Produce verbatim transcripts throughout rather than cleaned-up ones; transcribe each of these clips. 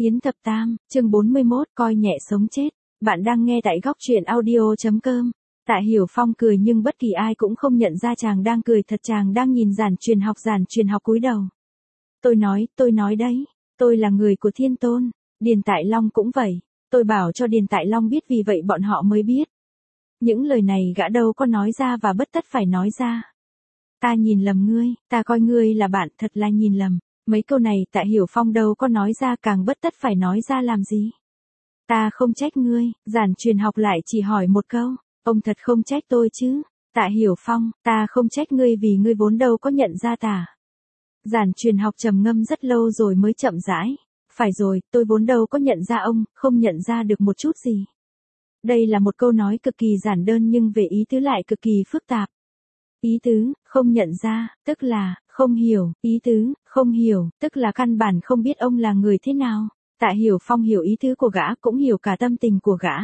Yến Thập Tam, chương bốn mươi mốt, coi nhẹ sống chết. Bạn đang nghe tại góc truyện audio.com. Tạ Hiểu Phong cười nhưng bất kỳ ai cũng không nhận ra chàng đang cười thật, chàng đang nhìn Giản Truyền Học. Giản Truyền Học cúi đầu. Tôi nói, tôi nói đấy, tôi là người của Thiên Tôn, Điền Tại Long cũng vậy, tôi bảo cho Điền Tại Long biết vì vậy bọn họ mới biết. Những lời này gã đâu có nói ra và bất tất phải nói ra. Ta nhìn lầm ngươi, ta coi ngươi là bạn, thật là nhìn lầm. Mấy câu này Tạ Hiểu Phong đâu có nói ra, càng bất tất phải nói ra làm gì. Ta không trách ngươi. Giản Truyền Học lại chỉ hỏi một câu. Ông thật không trách tôi chứ? Tạ Hiểu Phong, ta không trách ngươi vì ngươi vốn đâu có nhận ra ta. Giản Truyền Học trầm ngâm rất lâu rồi mới chậm rãi. Phải rồi, tôi vốn đâu có nhận ra ông, không nhận ra được một chút gì. Đây là một câu nói cực kỳ giản đơn nhưng về ý tứ lại cực kỳ phức tạp. Ý tứ, không nhận ra, tức là, không hiểu. Ý tứ, không hiểu, tức là căn bản không biết ông là người thế nào. Tạ Hiểu Phong hiểu ý tứ của gã, cũng hiểu cả tâm tình của gã.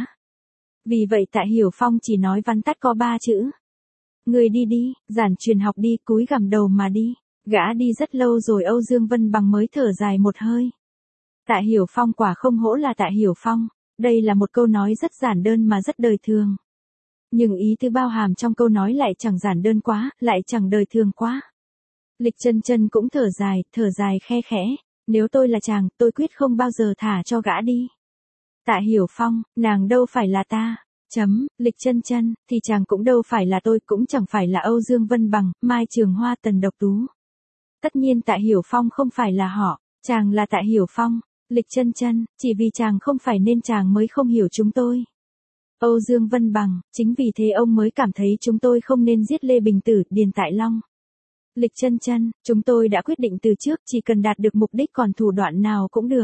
Vì vậy Tạ Hiểu Phong chỉ nói vắn tắt có ba chữ. Người đi đi. Giản Truyền Học đi, cúi gằm đầu mà đi. Gã đi rất lâu rồi Âu Dương Vân Bằng mới thở dài một hơi. Tạ Hiểu Phong quả không hổ là Tạ Hiểu Phong. Đây là một câu nói rất giản đơn mà rất đời thường. Nhưng ý tứ bao hàm trong câu nói lại chẳng giản đơn quá, lại chẳng đời thường quá. Lịch Chân Chân cũng thở dài, thở dài khe khẽ. Nếu tôi là chàng, tôi quyết không bao giờ thả cho gã đi. Tạ Hiểu Phong, nàng đâu phải là ta. Chấm, Lịch Chân Chân, thì chàng cũng đâu phải là tôi, cũng chẳng phải là Âu Dương Vân Bằng, Mai Trường Hoa, Tần Độc Tú. Tất nhiên Tạ Hiểu Phong không phải là họ, chàng là Tạ Hiểu Phong. Lịch Chân Chân, chỉ vì chàng không phải nên chàng mới không hiểu chúng tôi. Âu Dương Vân Bằng, chính vì thế ông mới cảm thấy chúng tôi không nên giết Lê Bình Tử, Điền Tại Long. Lịch Chân Chân, chúng tôi đã quyết định từ trước, chỉ cần đạt được mục đích còn thủ đoạn nào cũng được.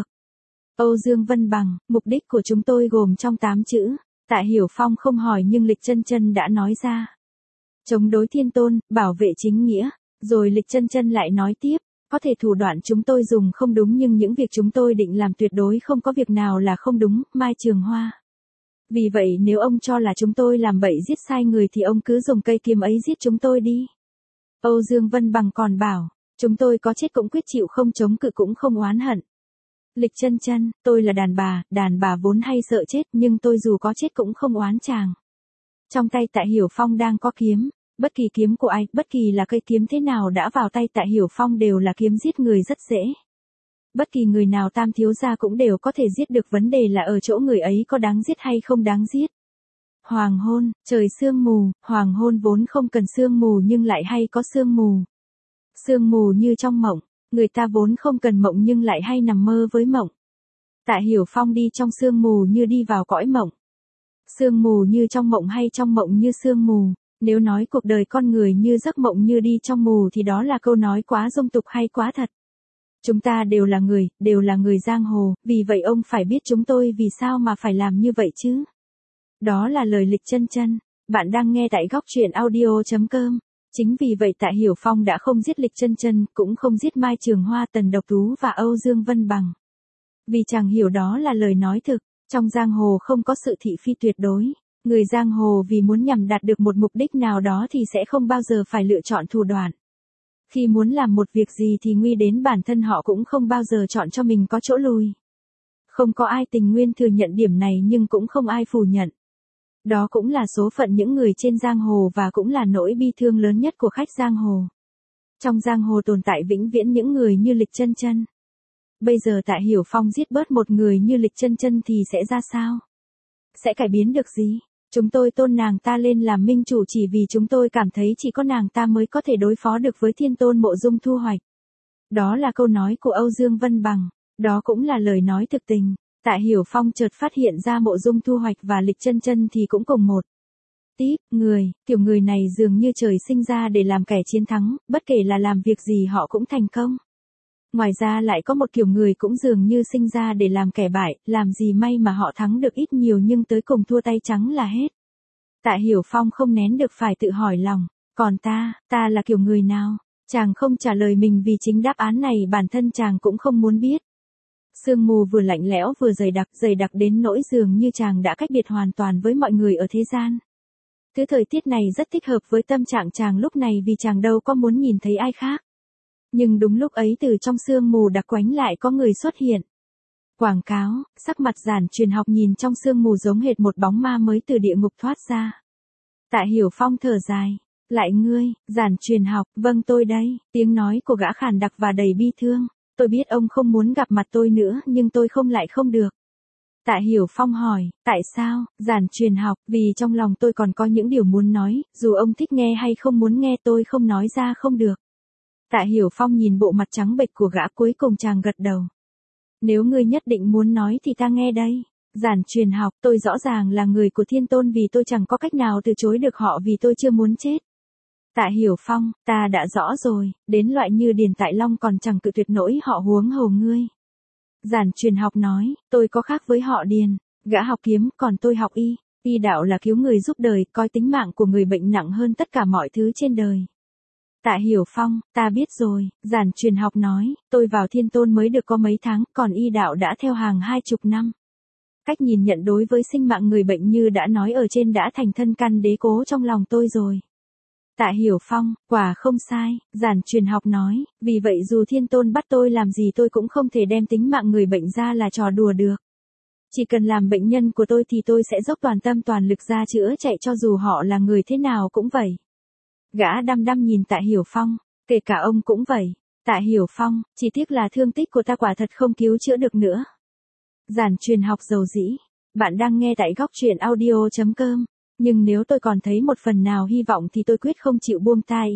Âu Dương Vân Bằng, mục đích của chúng tôi gồm trong tám chữ. Tạ Hiểu Phong không hỏi nhưng Lịch Chân Chân đã nói ra. Chống đối Thiên Tôn, bảo vệ chính nghĩa. Rồi Lịch Chân Chân lại nói tiếp, có thể thủ đoạn chúng tôi dùng không đúng nhưng những việc chúng tôi định làm tuyệt đối không có việc nào là không đúng, Mai Trường Hoa. Vì vậy nếu ông cho là chúng tôi làm bậy giết sai người thì ông cứ dùng cây kiếm ấy giết chúng tôi đi. Âu Dương Vân Bằng còn bảo, chúng tôi có chết cũng quyết chịu, không chống cự cũng không oán hận. Lịch Chân Chân, tôi là đàn bà, đàn bà vốn hay sợ chết nhưng tôi dù có chết cũng không oán chàng. Trong tay Tạ Hiểu Phong đang có kiếm, bất kỳ kiếm của ai, bất kỳ là cây kiếm thế nào đã vào tay Tạ Hiểu Phong đều là kiếm giết người rất dễ. Bất kỳ người nào tam thiếu gia cũng đều có thể giết được, vấn đề là ở chỗ người ấy có đáng giết hay không đáng giết. Hoàng hôn, trời sương mù, hoàng hôn vốn không cần sương mù nhưng lại hay có sương mù. Sương mù như trong mộng, người ta vốn không cần mộng nhưng lại hay nằm mơ với mộng. Tạ Hiểu Phong đi trong sương mù như đi vào cõi mộng. Sương mù như trong mộng hay trong mộng như sương mù, nếu nói cuộc đời con người như giấc mộng như đi trong mù thì đó là câu nói quá dung tục hay quá thật. Chúng ta đều là người, đều là người giang hồ, vì vậy ông phải biết chúng tôi vì sao mà phải làm như vậy chứ. Đó là lời Lịch Chân Chân. Bạn đang nghe tại góc truyện audio.com. Chính vì vậy Tạ Hiểu Phong đã không giết Lịch Chân Chân, cũng không giết Mai Trường Hoa, Tần Độc Tú và Âu Dương Vân Bằng. Vì chàng hiểu đó là lời nói thực, trong giang hồ không có sự thị phi tuyệt đối. Người giang hồ vì muốn nhằm đạt được một mục đích nào đó thì sẽ không bao giờ phải lựa chọn thủ đoạn. Khi muốn làm một việc gì thì nguy đến bản thân họ cũng không bao giờ chọn cho mình có chỗ lùi. Không có ai tình nguyện thừa nhận điểm này nhưng cũng không ai phủ nhận. Đó cũng là số phận những người trên giang hồ và cũng là nỗi bi thương lớn nhất của khách giang hồ. Trong giang hồ tồn tại vĩnh viễn những người như Lịch Chân Chân. Bây giờ Tạ Hiểu Phong giết bớt một người như Lịch Chân Chân thì sẽ ra sao? Sẽ cải biến được gì? Chúng tôi tôn nàng ta lên làm minh chủ chỉ vì chúng tôi cảm thấy chỉ có nàng ta mới có thể đối phó được với Thiên Tôn Mộ Dung Thu Hoạch. Đó là câu nói của Âu Dương Vân Bằng. Đó cũng là lời nói thực tình. Tạ Hiểu Phong chợt phát hiện ra Mộ Dung Thu Hoạch và Lịch Chân Chân thì cũng cùng một típ người, kiểu người này dường như trời sinh ra để làm kẻ chiến thắng, bất kể là làm việc gì họ cũng thành công. Ngoài ra lại có một kiểu người cũng dường như sinh ra để làm kẻ bại, làm gì may mà họ thắng được ít nhiều nhưng tới cùng thua tay trắng là hết. Tạ Hiểu Phong không nén được phải tự hỏi lòng, còn ta, ta là kiểu người nào? Chàng không trả lời mình vì chính đáp án này bản thân chàng cũng không muốn biết. Sương mù vừa lạnh lẽo vừa dày đặc, dày đặc đến nỗi dường như chàng đã cách biệt hoàn toàn với mọi người ở thế gian. Thứ thời tiết này rất thích hợp với tâm trạng chàng lúc này vì chàng đâu có muốn nhìn thấy ai khác. Nhưng đúng lúc ấy từ trong sương mù đặc quánh lại có người xuất hiện. Quảng cáo, sắc mặt Giản Truyền Học nhìn trong sương mù giống hệt một bóng ma mới từ địa ngục thoát ra. Tạ Hiểu Phong thở dài. Lại ngươi, Giản Truyền Học, vâng tôi đây, tiếng nói của gã khàn đặc và đầy bi thương. Tôi biết ông không muốn gặp mặt tôi nữa nhưng tôi không lại không được. Tạ Hiểu Phong hỏi, tại sao, Giản Truyền Học, vì trong lòng tôi còn có những điều muốn nói, dù ông thích nghe hay không muốn nghe tôi không nói ra không được. Tạ Hiểu Phong nhìn bộ mặt trắng bệch của gã cuối cùng chàng gật đầu. Nếu ngươi nhất định muốn nói thì ta nghe đây. Giản Truyền Học, tôi rõ ràng là người của Thiên Tôn vì tôi chẳng có cách nào từ chối được họ vì tôi chưa muốn chết. Tạ Hiểu Phong, ta đã rõ rồi, đến loại như Điền Tại Long còn chẳng cự tuyệt nổi họ huống hồ ngươi. Giản Truyền Học nói, tôi có khác với họ Điền, gã học kiếm còn tôi học y, y đạo là cứu người giúp đời, coi tính mạng của người bệnh nặng hơn tất cả mọi thứ trên đời. Tạ Hiểu Phong, ta biết rồi, Giản Truyền Học nói, tôi vào Thiên Tôn mới được có mấy tháng, còn y đạo đã theo hàng hai chục năm. Cách nhìn nhận đối với sinh mạng người bệnh như đã nói ở trên đã thành thân căn đế cố trong lòng tôi rồi. Tạ Hiểu Phong, quả không sai, Giản Truyền Học nói, vì vậy dù Thiên Tôn bắt tôi làm gì tôi cũng không thể đem tính mạng người bệnh ra là trò đùa được. Chỉ cần làm bệnh nhân của tôi thì tôi sẽ dốc toàn tâm toàn lực ra chữa chạy cho dù họ là người thế nào cũng vậy. Gã đăm đăm nhìn Tạ Hiểu Phong, kể cả ông cũng vậy. Tạ Hiểu Phong, chỉ tiếc là thương tích của ta quả thật không cứu chữa được nữa. Giản Truyền Học dầu dĩ, bạn đang nghe tại góc truyện audio chấm com. Nhưng nếu tôi còn thấy một phần nào hy vọng thì tôi quyết không chịu buông tay.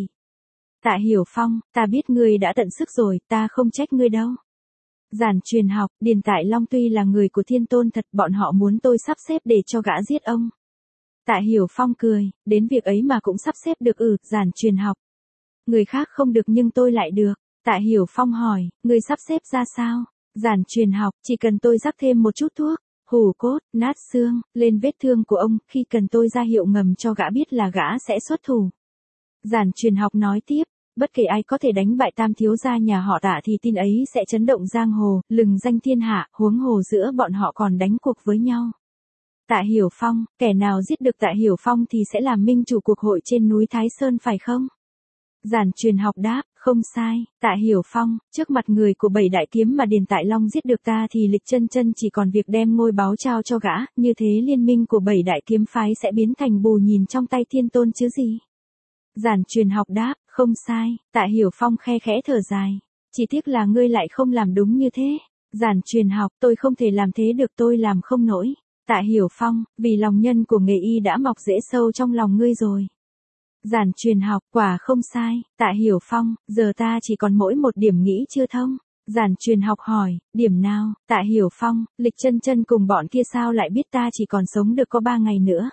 Tạ Hiểu Phong, ta biết ngươi đã tận sức rồi, ta không trách ngươi đâu. Giản Truyền Học, Điền Tại Long tuy là người của Thiên Tôn thật, bọn họ muốn tôi sắp xếp để cho gã giết ông. Tạ Hiểu Phong cười, đến việc ấy mà cũng sắp xếp được ừ, Giản Truyền Học. Người khác không được nhưng tôi lại được. Tạ Hiểu Phong hỏi, ngươi sắp xếp ra sao? Giản Truyền Học, chỉ cần tôi rắc thêm một chút thuốc, hủ cốt, nát xương, lên vết thương của ông, khi cần tôi ra hiệu ngầm cho gã biết là gã sẽ xuất thủ. Giản Truyền Học nói tiếp, bất kể ai có thể đánh bại tam thiếu gia nhà họ Tạ thì tin ấy sẽ chấn động giang hồ, lừng danh thiên hạ, huống hồ giữa bọn họ còn đánh cuộc với nhau. Tạ Hiểu Phong, kẻ nào giết được Tạ Hiểu Phong thì sẽ làm minh chủ cuộc hội trên núi Thái Sơn phải không? Giản Truyền Học đáp, không sai, Tạ Hiểu Phong, trước mặt người của bảy đại kiếm mà Điền Tại Long giết được ta thì Lịch Chân Chân chỉ còn việc đem ngôi báu trao cho gã, như thế liên minh của bảy đại kiếm phái sẽ biến thành bù nhìn trong tay Thiên Tôn chứ gì. Giản Truyền Học đáp, không sai, Tạ Hiểu Phong khe khẽ thở dài, chỉ tiếc là ngươi lại không làm đúng như thế. Giản Truyền Học, tôi không thể làm thế được, tôi làm không nổi. Tạ Hiểu Phong, vì lòng nhân của nghề y đã mọc rễ sâu trong lòng ngươi rồi. Giản Truyền Học, quả không sai, Tạ Hiểu Phong, giờ ta chỉ còn mỗi một điểm nghĩ chưa thông. Giản Truyền Học hỏi, điểm nào? Tạ Hiểu Phong, Lịch Chân Chân cùng bọn kia sao lại biết ta chỉ còn sống được có ba ngày nữa?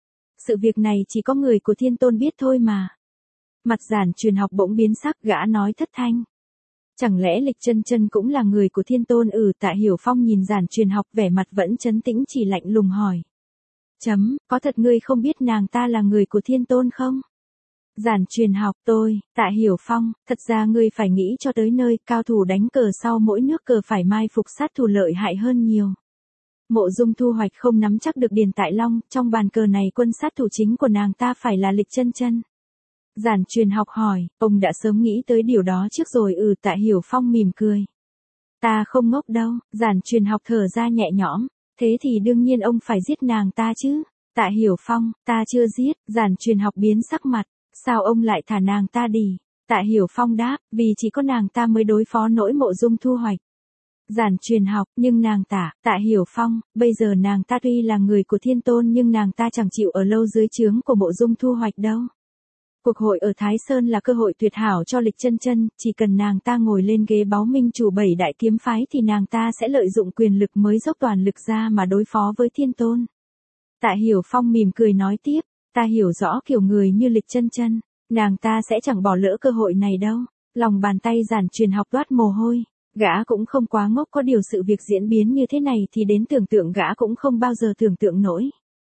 Sự việc này chỉ có người của Thiên Tôn biết thôi mà. Mặt Giản Truyền Học bỗng biến sắc, gã nói thất thanh. Chẳng lẽ Lịch Chân Chân cũng là người của Thiên Tôn? Ừ, Tạ Hiểu Phong nhìn Giản Truyền Học vẻ mặt vẫn trấn tĩnh chỉ lạnh lùng hỏi. Chấm, có thật ngươi không biết nàng ta là người của Thiên Tôn không? Giản Truyền Học, tôi, Tạ Hiểu Phong, thật ra ngươi phải nghĩ cho tới nơi, cao thủ đánh cờ sau mỗi nước cờ phải mai phục sát thủ lợi hại hơn nhiều. Mộ Dung Thu Hoạch không nắm chắc được Điền Tại Long, trong bàn cờ này quân sát thủ chính của nàng ta phải là Lịch Chân Chân. Giản Truyền Học hỏi, ông đã sớm nghĩ tới điều đó trước rồi? Ừ, Tạ Hiểu Phong mỉm cười. Ta không ngốc đâu. Giản Truyền Học thở ra nhẹ nhõm, thế thì đương nhiên ông phải giết nàng ta chứ. Tạ Hiểu Phong, ta chưa giết. Giản Truyền Học biến sắc mặt, sao ông lại thả nàng ta đi? Tạ Hiểu Phong đáp, vì chỉ có nàng ta mới đối phó nổi Mộ Dung Thu Hoạch. Giản Truyền Học, nhưng nàng ta, Tạ Hiểu Phong, bây giờ nàng ta tuy là người của Thiên Tôn nhưng nàng ta chẳng chịu ở lâu dưới trướng của Mộ Dung Thu Hoạch đâu. Cuộc hội ở Thái Sơn là cơ hội tuyệt hảo cho Lịch Chân Chân, chỉ cần nàng ta ngồi lên ghế báu minh chủ bảy đại kiếm phái thì nàng ta sẽ lợi dụng quyền lực mới dốc toàn lực ra mà đối phó với Thiên Tôn. Tạ Hiểu Phong mỉm cười nói tiếp, ta hiểu rõ kiểu người như Lịch Chân Chân, nàng ta sẽ chẳng bỏ lỡ cơ hội này đâu. Lòng bàn tay Giản Truyền Học toát mồ hôi, gã cũng không quá ngốc, có điều sự việc diễn biến như thế này thì đến tưởng tượng gã cũng không bao giờ tưởng tượng nổi.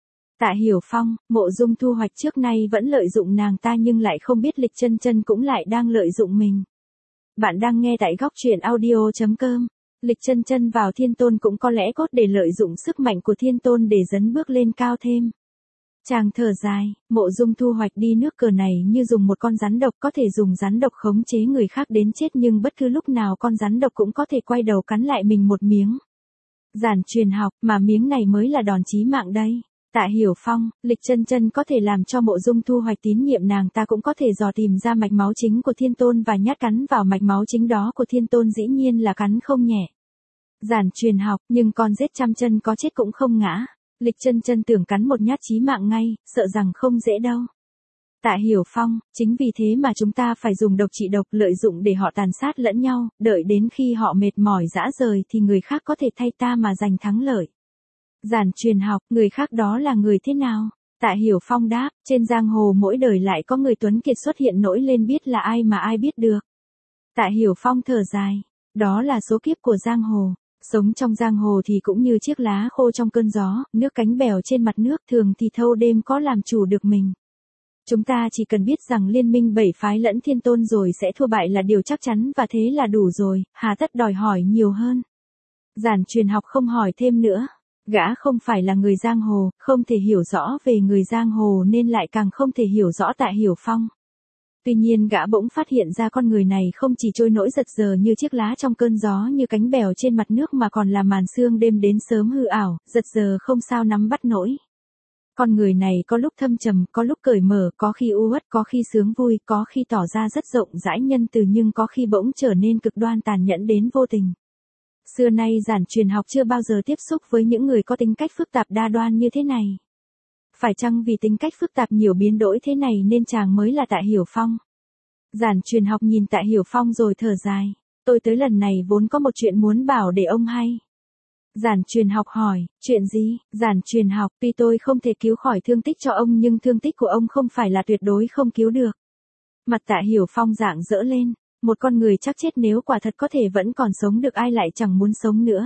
Tạ Hiểu Phong, Mộ Dung Thu Hoạch trước nay vẫn lợi dụng nàng ta nhưng lại không biết Lịch Chân Chân cũng lại đang lợi dụng mình. Bạn đang nghe tại góc truyện audio chấm com. Lịch Chân Chân vào Thiên Tôn cũng có lẽ cốt để lợi dụng sức mạnh của Thiên Tôn để dấn bước lên cao thêm. Chàng thở dài, Mộ Dung Thu Hoạch đi nước cờ này như dùng một con rắn độc, có thể dùng rắn độc khống chế người khác đến chết nhưng bất cứ lúc nào con rắn độc cũng có thể quay đầu cắn lại mình một miếng. Giản truyền học, mà miếng này mới là đòn chí mạng đây. Tạ Hiểu Phong, Lịch Chân Chân có thể làm cho Mộ Dung thu hoạch tín nhiệm nàng ta cũng có thể dò tìm ra mạch máu chính của Thiên Tôn và nhát cắn vào mạch máu chính đó của Thiên Tôn, dĩ nhiên là cắn không nhẹ. Giản truyền học, nhưng con giết trăm chân có chết cũng không ngã. Lịch Chân Chân tưởng cắn một nhát chí mạng ngay, sợ rằng không dễ đâu. Tạ Hiểu Phong, chính vì thế mà chúng ta phải dùng độc trị độc, lợi dụng để họ tàn sát lẫn nhau, đợi đến khi họ mệt mỏi rã rời thì người khác có thể thay ta mà giành thắng lợi. Giản truyền học, người khác đó là người thế nào? Tạ Hiểu Phong đáp, trên giang hồ mỗi đời lại có người tuấn kiệt xuất hiện nổi lên, biết là ai mà ai biết được. Tạ Hiểu Phong thở dài, đó là số kiếp của giang hồ. Sống trong giang hồ thì cũng như chiếc lá khô trong cơn gió, nước cánh bèo trên mặt nước, thường thì thâu đêm có làm chủ được mình. Chúng ta chỉ cần biết rằng liên minh bảy phái lẫn Thiên Tôn rồi sẽ thua bại là điều chắc chắn, và thế là đủ rồi, hà tất đòi hỏi nhiều hơn. Giản truyền học không hỏi thêm nữa. Gã không phải là người giang hồ, không thể hiểu rõ về người giang hồ nên lại càng không thể hiểu rõ Tạ Hiểu Phong. Tuy nhiên gã bỗng phát hiện ra con người này không chỉ trôi nổi giật giờ như chiếc lá trong cơn gió, như cánh bèo trên mặt nước, mà còn là màn sương đêm đến sớm hư ảo, giật giờ không sao nắm bắt nổi. Con người này có lúc thâm trầm, có lúc cởi mở, có khi u uất, có khi sướng vui, có khi tỏ ra rất rộng rãi nhân từ, nhưng có khi bỗng trở nên cực đoan tàn nhẫn đến vô tình. Xưa nay Giản truyền học chưa bao giờ tiếp xúc với những người có tính cách phức tạp đa đoan như thế này. Phải chăng vì tính cách phức tạp nhiều biến đổi thế này nên chàng mới là Tạ Hiểu Phong? Giản truyền học nhìn Tạ Hiểu Phong rồi thở dài. Tôi tới lần này vốn có một chuyện muốn bảo để ông hay. Giản truyền học hỏi, chuyện gì? Giản truyền học, tuy tôi không thể cứu khỏi thương tích cho ông nhưng thương tích của ông không phải là tuyệt đối không cứu được. Mặt Tạ Hiểu Phong rạng rỡ lên. Một con người chắc chết nếu quả thật có thể vẫn còn sống được, ai lại chẳng muốn sống nữa.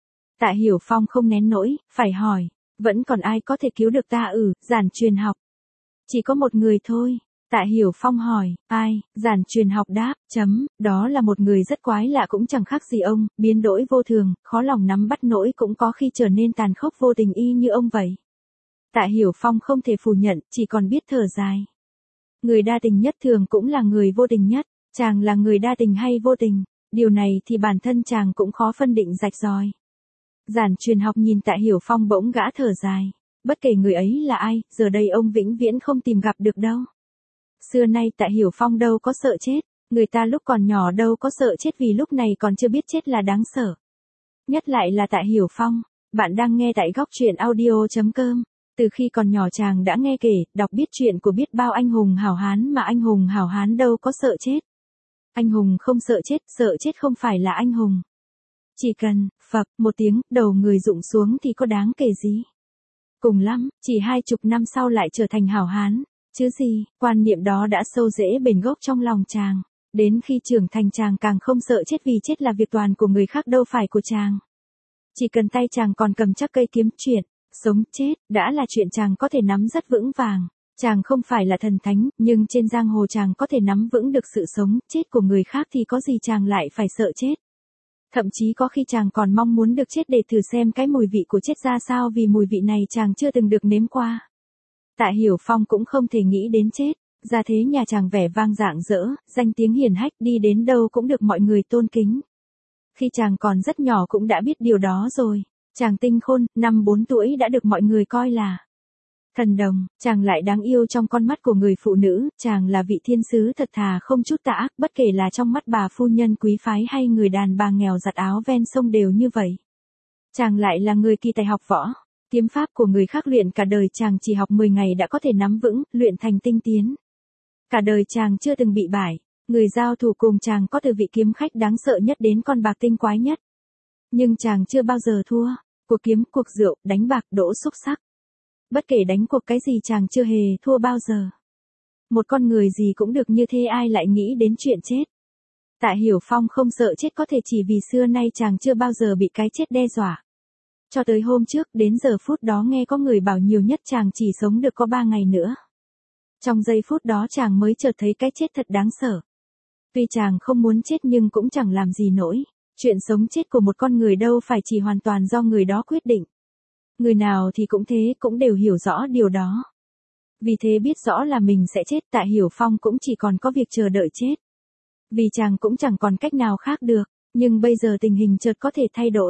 Tạ Hiểu Phong không nén nỗi, phải hỏi, vẫn còn ai có thể cứu được ta? Ừ, Giản truyền học. Chỉ có một người thôi. Tạ Hiểu Phong hỏi, ai? Giản truyền học đáp, chấm, đó là một người rất quái lạ, cũng chẳng khác gì ông, biến đổi vô thường, khó lòng nắm bắt nổi, cũng có khi trở nên tàn khốc vô tình y như ông vậy. Tạ Hiểu Phong không thể phủ nhận, chỉ còn biết thở dài. Người đa tình nhất thường cũng là người vô tình nhất. Chàng là người đa tình hay vô tình? Điều này thì bản thân chàng cũng khó phân định rạch ròi. Giản truyền học nhìn Tạ Hiểu Phong bỗng gã thở dài. Bất kể người ấy là ai, giờ đây ông vĩnh viễn không tìm gặp được đâu. Xưa nay Tạ Hiểu Phong đâu có sợ chết. Người ta lúc còn nhỏ đâu có sợ chết, vì lúc này còn chưa biết chết là đáng sợ. Nhất lại là Tạ Hiểu Phong. Bạn đang nghe tại góc truyện audio chấm com. Từ khi còn nhỏ chàng đã nghe kể, đọc biết chuyện của biết bao anh hùng hảo hán, mà anh hùng hảo hán đâu có sợ chết. Anh hùng không sợ chết, sợ chết không phải là anh hùng. Chỉ cần, phập, một tiếng, đầu người rụng xuống thì có đáng kể gì. Cùng lắm, chỉ hai chục năm sau lại trở thành hảo hán. Chứ gì, quan niệm đó đã sâu rễ bền gốc trong lòng chàng. Đến khi trưởng thành chàng càng không sợ chết, vì chết là việc toàn của người khác đâu phải của chàng. Chỉ cần tay chàng còn cầm chắc cây kiếm, chuyện, sống chết, đã là chuyện chàng có thể nắm rất vững vàng. Chàng không phải là thần thánh, nhưng trên giang hồ chàng có thể nắm vững được sự sống, chết của người khác thì có gì chàng lại phải sợ chết. Thậm chí có khi chàng còn mong muốn được chết để thử xem cái mùi vị của chết ra sao, vì mùi vị này chàng chưa từng được nếm qua. Tạ Hiểu Phong cũng không thể nghĩ đến chết, gia thế nhà chàng vẻ vang rạng rỡ, danh tiếng hiển hách, đi đến đâu cũng được mọi người tôn kính. Khi chàng còn rất nhỏ cũng đã biết điều đó rồi, chàng tinh khôn, năm bốn tuổi đã được mọi người coi là thần đồng, chàng lại đáng yêu trong con mắt của người phụ nữ, chàng là vị thiên sứ thật thà không chút tà ác, bất kể là trong mắt bà phu nhân quý phái hay người đàn bà nghèo giặt áo ven sông đều như vậy. Chàng lại là người kỳ tài học võ, kiếm pháp của người khác luyện cả đời chàng chỉ học mười ngày đã có thể nắm vững, luyện thành tinh tiến. Cả đời chàng chưa từng bị bại, người giao thủ cùng chàng có từ vị kiếm khách đáng sợ nhất đến con bạc tinh quái nhất. Nhưng chàng chưa bao giờ thua, cuộc kiếm, cuộc rượu, đánh bạc, đỗ xúc sắc. Bất kể đánh cuộc cái gì chàng chưa hề thua bao giờ. Một con người gì cũng được như thế, ai lại nghĩ đến chuyện chết. Tạ Hiểu Phong không sợ chết có thể chỉ vì xưa nay chàng chưa bao giờ bị cái chết đe dọa. Cho tới hôm trước, đến giờ phút đó nghe có người bảo nhiều nhất chàng chỉ sống được có ba ngày nữa. Trong giây phút đó chàng mới chợt thấy cái chết thật đáng sợ. Tuy chàng không muốn chết nhưng cũng chẳng làm gì nổi. Chuyện sống chết của một con người đâu phải chỉ hoàn toàn do người đó quyết định. Người nào thì cũng thế, cũng đều hiểu rõ điều đó. Vì thế biết rõ là mình sẽ chết, Tạ Hiểu Phong cũng chỉ còn có việc chờ đợi chết. Vì chàng cũng chẳng còn cách nào khác được, nhưng bây giờ tình hình chợt có thể thay đổi.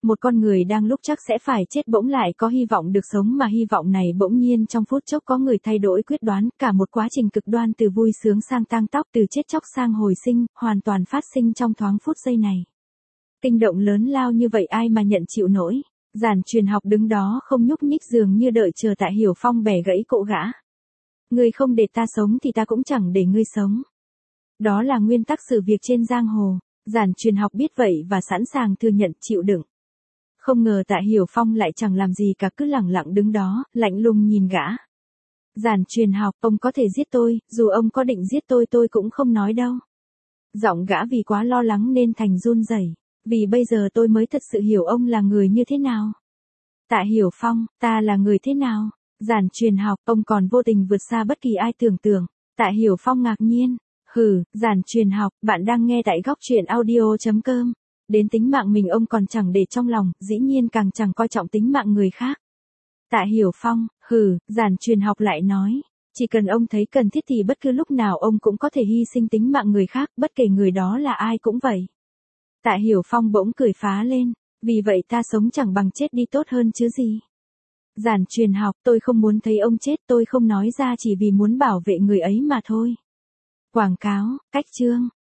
Một con người đang lúc chắc sẽ phải chết bỗng lại có hy vọng được sống mà hy vọng này bỗng nhiên trong phút chốc có người thay đổi quyết đoán, cả một quá trình cực đoan từ vui sướng sang tang tóc, từ chết chóc sang hồi sinh, hoàn toàn phát sinh trong thoáng phút giây này. Kinh động lớn lao như vậy ai mà nhận chịu nổi. Giản Truyền Học đứng đó không nhúc nhích dường như đợi chờ Tạ Hiểu Phong bẻ gãy cộ gã. Ngươi không để ta sống thì ta cũng chẳng để ngươi sống. Đó là nguyên tắc xử việc trên giang hồ. Giản Truyền Học biết vậy và sẵn sàng thừa nhận chịu đựng. Không ngờ Tạ Hiểu Phong lại chẳng làm gì cả, cứ lẳng lặng đứng đó, lạnh lùng nhìn gã. Giản Truyền Học, ông có thể giết tôi, dù ông có định giết tôi tôi cũng không nói đâu. Giọng gã vì quá lo lắng nên thành run rẩy. Vì bây giờ tôi mới thật sự hiểu ông là người như thế nào. Tạ Hiểu Phong, ta là người thế nào? Giản Truyền Học, ông còn vô tình vượt xa bất kỳ ai tưởng tượng. Tạ Hiểu Phong ngạc nhiên. Hừ, Giản Truyền Học, bạn đang nghe tại góc truyện audio chấm com. Đến tính mạng mình ông còn chẳng để trong lòng, dĩ nhiên càng chẳng coi trọng tính mạng người khác. Tạ Hiểu Phong, hừ, Giản Truyền Học lại nói. Chỉ cần ông thấy cần thiết thì bất cứ lúc nào ông cũng có thể hy sinh tính mạng người khác, bất kể người đó là ai cũng vậy. Tạ Hiểu Phong bỗng cười phá lên. Vì vậy ta sống chẳng bằng chết đi tốt hơn chứ gì. Giản Truyền Học, tôi không muốn thấy ông chết, tôi không nói ra chỉ vì muốn bảo vệ người ấy mà thôi. Quảng cáo, cách chương.